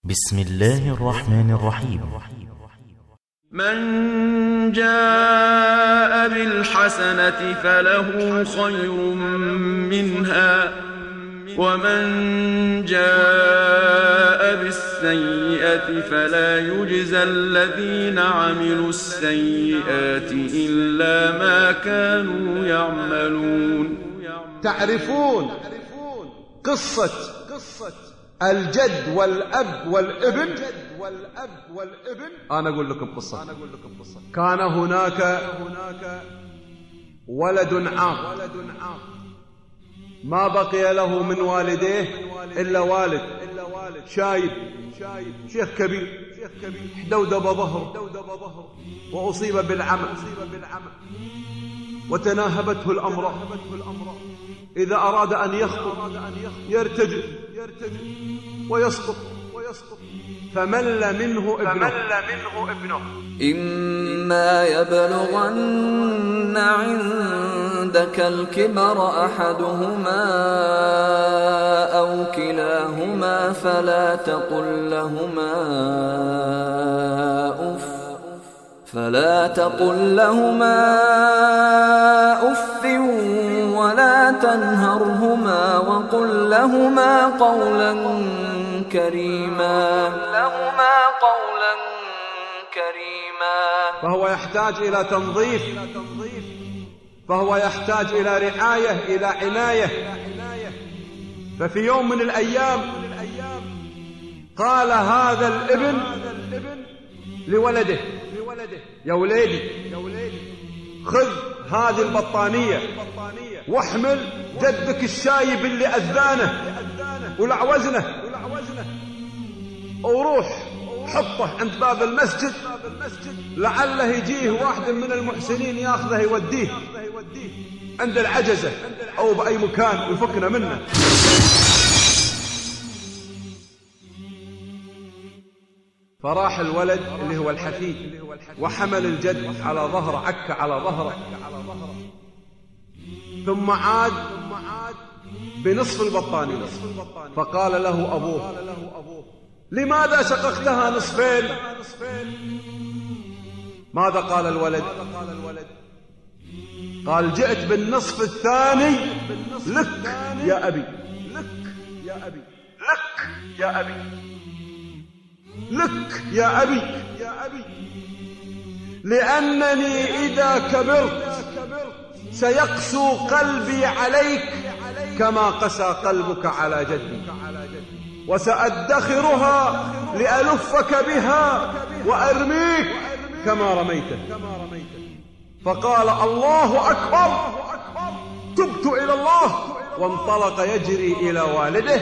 بسم الله الرحمن الرحيم. من جاء بالحسنة فله خير منها ومن جاء بالسيئة فلا يجزى الذين عملوا السيئات إلا ما كانوا يعملون. تعرفون قصة الجد والأب والابن؟ أنا أقول لكم قصة. كان هناك ولد عاق ما بقي له من والديه إلا والد شايب شيخ كبير دودب ظهره وأصيب بالعمى وتناهبته الأمراض. إذا أراد أن يخطب يرتجل ويسقط فمل منه ابنه. إما يبلغن عندك الكبر أحدهما أو كلاهما فلا تقل لهما أف ولا تنهرهما وقل لهما قولا كريما. فهو يحتاج إلى تنظيف، فهو يحتاج إلى رعاية، إلى عناية. ففي يوم من الأيام قال هذا الابن لولده: يا وليدي خذ هذه البطانية واحمل جدك الشايب اللي أذانه ولعوزنه وروح حطه عند باب المسجد لعله يجيه واحد من المحسنين ياخذه يوديه عند العجزة أو بأي مكان ويفكنا منه. فراح الولد اللي هو الحفيد وحمل الجد على ظهره، عك على ظهره، ثم عاد بنصف البطانية. فقال له أبوه: لماذا شققتها نصفين؟ ماذا قال الولد؟ قال: جئت بالنصف الثاني لك يا أبي، لك يا أبي، لأنني إذا كبرت سيقسو قلبي عليك كما قسى قلبك على جدي، وسأدخرها لألفك بها وأرميك كما رميته. فقال: الله أكبر، تبت إلى الله. وانطلق يجري إلى والده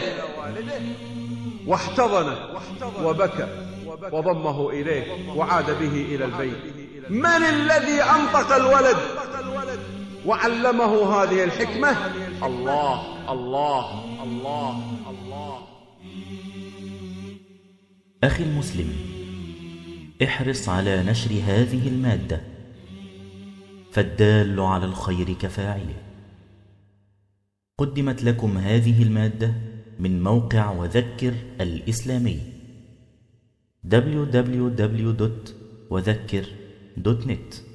واحتضنه وبكى وضمه إليه وعاد به إلى البيت. من الذي أنطق الولد وعلمه هذه الحكمة؟ الله الله الله الله. أخي المسلم، احرص على نشر هذه المادة، فالدال على الخير كفاعله. قدمت لكم هذه المادة من موقع وذكر الإسلامي www.وذكر.net.